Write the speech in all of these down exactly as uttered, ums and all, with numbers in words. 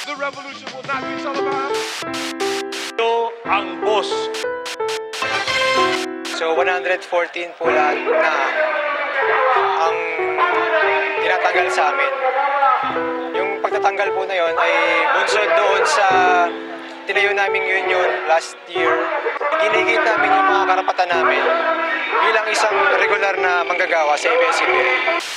The revolution will not be televised. Ito ang boss. So one hundred fourteen po lahat na ang tinatanggal sa amin. Yung pagtatanggal po na yon ay bunsod doon sa tinayo naming union last year. Ginigit namin yung mga karapatan namin bilang isang regular na manggagawa sa A B S-C B N.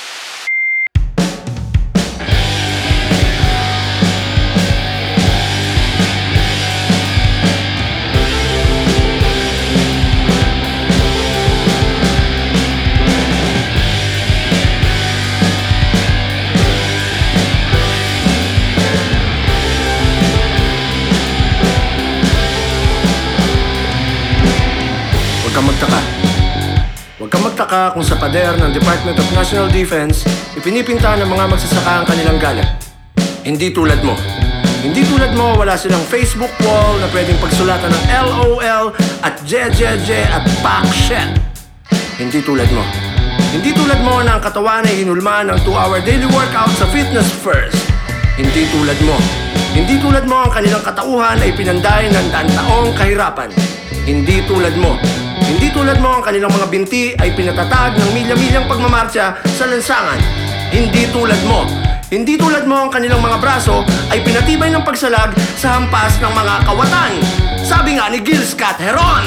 Huwag kang magtaka. Huwag kang magtaka kung sa pader ng Department of National Defense ipinipinta ng mga magsasaka ang kanilang galit. Hindi tulad mo. Hindi tulad mo, wala silang Facebook wall na pwedeng pagsulatan ng L O L at J J J at Pak Shit. Hindi tulad mo. Hindi tulad mo na ang katawan ay hinulmaan ng two hour daily workout sa Fitness First. Hindi tulad mo. Hindi tulad mo ang kanilang katauhan ay pinanday ng daan-taong kahirapan. Hindi tulad mo. Hindi tulad mo ang kanilang mga binti ay pinatatag ng milya-milyang pagmamarcha sa lansangan. Hindi tulad mo. Hindi tulad mo ang kanilang mga braso ay pinatibay ng pagsalag sa hampas ng mga kawatan. Sabi nga ni Gil Scott Heron.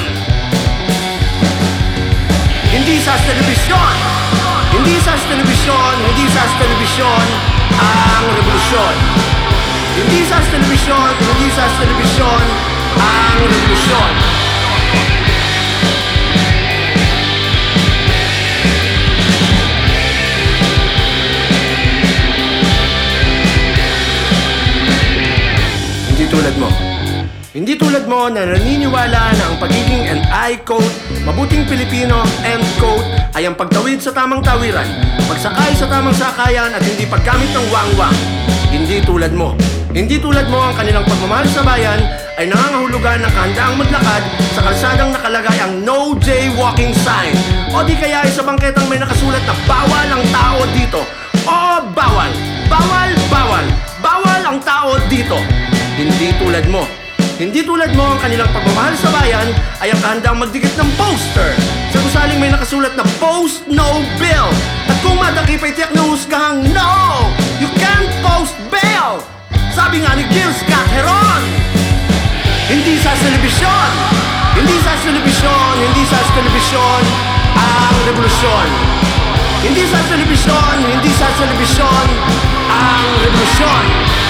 Hindi sa telebisyon. Hindi sa telebisyon. Hindi sa telebisyon ang revolusyon. Hindi sa telebisyon. Hindi sa telebisyon ang revolusyon. Hindi tulad mo. Hindi tulad mo na naniniwala na ang pagiging, and I quote, mabuting Pilipino, end quote, ay ang pagtawid sa tamang tawiran, pagsakay sa tamang sakayan at hindi paggamit ng wang-wang. Hindi tulad mo. Hindi tulad mo ang kanilang pagmamahal sa bayan ay nangangahulugan ng kahandaang maglakad sa kalsadang nakalagay ang no jaywalking sign. O di kaya ay sa bangketang may nakasulat na bawal ang tao dito. Oo, bawal. Bawal, bawal. Bawal ang tao dito. Hindi tulad mo. Hindi tulad mo ang kanilang pagmamahal sa bayan ay ang kahandang magdikit ng poster sa gusaling may nakasulat na post no bill. At kung madakip ay tiyak na husgahang no! You can't post bail! Sabi nga ni Gil Scott Heron. Hindi sa telebisyon. Hindi sa telebisyon. Hindi sa telebisyon ang revolusyon. Hindi sa telebisyon. Hindi sa telebisyon ang revolusyon.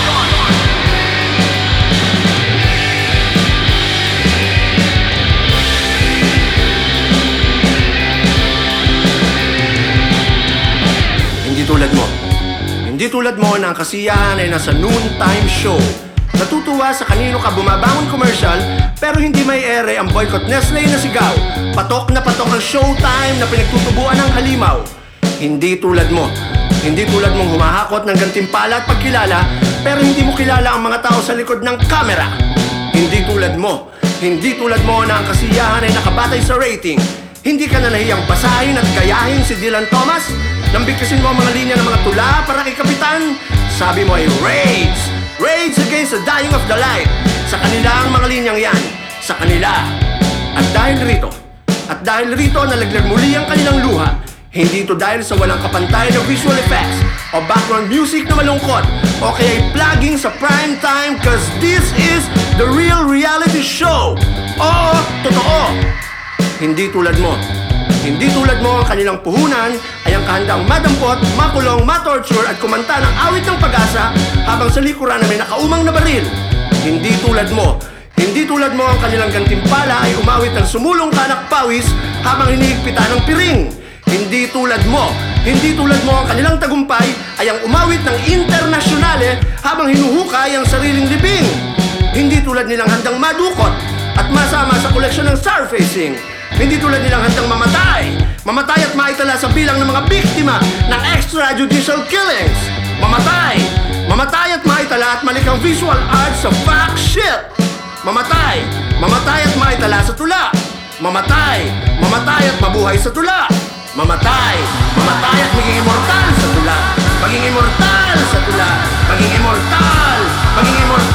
Hindi tulad mo. Hindi tulad mo na ang kasiyahan ay nasa noontime show. Natutuwa sa kanino ka bumabangon commercial pero hindi may ere ang boycott Nestle na sigaw. Patok na patok ang showtime na pinagtutubuan ng halimaw. Hindi tulad mo. Hindi tulad mong humahakot ng gantimpala at pagkilala pero hindi mo kilala ang mga tao sa likod ng kamera. Hindi tulad mo. Hindi tulad mo na ang kasiyahan ay nakabatay sa rating. Hindi ka na nahiyang basahin at gayahin si Dylan Thomas nang bigkasin mo ang mga linya ng mga tula para kay Kapitan. Sabi mo ay rage! Rage against the dying of the light. Sa kanila ang mga linyang yan. Sa kanila. At dahil rito, at dahil rito nalaglag muli ang kanilang luha. Hindi ito dahil sa walang kapantay na visual effects o background music na malungkot o kaya'y plugging sa prime time cause this is the real reality show. Oo, totoo. Hindi tulad mo. Hindi tulad mo ang kanilang puhunan ay ang kahandang madampot, makulong, matorture at kumanta ng awit ng pag-asa habang sa likuran na may nakaumang na baril. Hindi tulad mo. Hindi tulad mo ang kanilang gantimpala ay umawit ng sumulong kanak pawis habang hinihigpitan ng piring. Hindi tulad mo. Hindi tulad mo ang kanilang tagumpay ay ang umawit ng internasyonale habang hinuhukay ang sariling libing. Hindi tulad nilang handang madukot at masama sa koleksyon ng starfacing. Hindi tulad nilang handang mamatay. Mamatay at maitala sa bilang ng mga biktima ng extrajudicial killings. Mamatay. Mamatay at maitala at malikang visual arts sa fact shit. Mamatay. Mamatay at maitala sa tula. Mamatay. Mamatay at mabuhay sa tula. Mamatay. Mamatay at maging immortal sa tula. Maging immortal sa tula. Maging immortal. Maging immortal.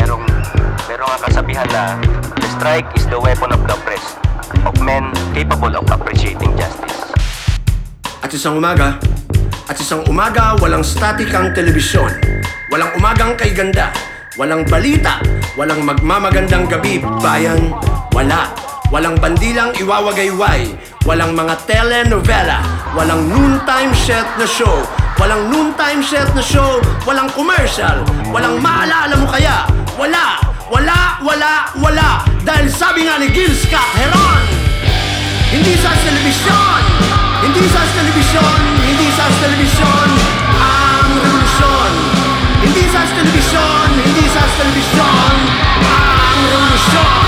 merong, merong ang kasabihan na the strike is the weapon of the oppressed, of men capable of appreciating justice. At isang umaga, at isang umaga, walang static ang telebisyon. Walang umagang kay ganda, walang balita, walang magmamagandang gabi, bayan, wala. Walang bandilang iwawagayway, walang mga telenovela, walang noontime set na show, walang noontime set na show, walang commercial, walang maalala mo kaya, wala, wala, wala, wala. Dahil sabi nga ni Gil Scott Heron, hindi sa telebisyon, hindi sa telebisyon, hindi sa telebisyon, ang revolusyon. Hindi sa telebisyon, hindi sa telebisyon, ang revolusyon.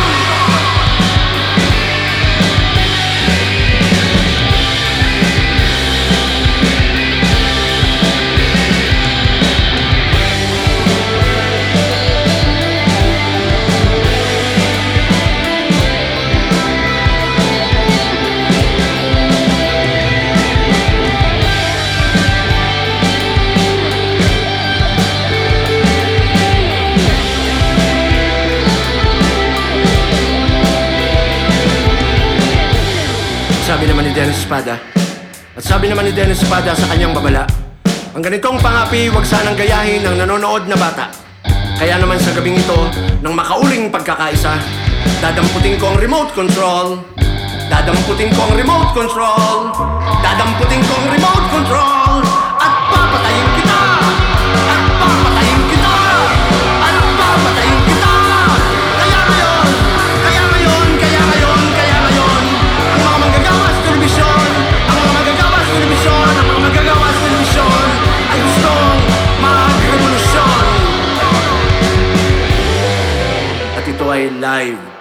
Sabi naman ni Dennis Espada, at sabi naman ni Dennis Espada sa kanyang babala, ang ganitong pangapi huwag sanang gayahin ng nanonood na bata. Kaya naman sa gabing ito, ng makauling pagkakaisa, dadamputin ko ang remote control, dadamputin ko ang remote control, dadamputin ko ang remote control, at papatayin kita, at papatayin kita, at papatayin kita. Kaya ngayon, kaya ngayon, kaya ngayon, kaya ngayon, ang mga manggagawa sa telebisyon, ang mga manggagawa sa telebisyon, ang mga manggagawa sa telebisyon, ay gustong mag-revolusyon. At ito ay live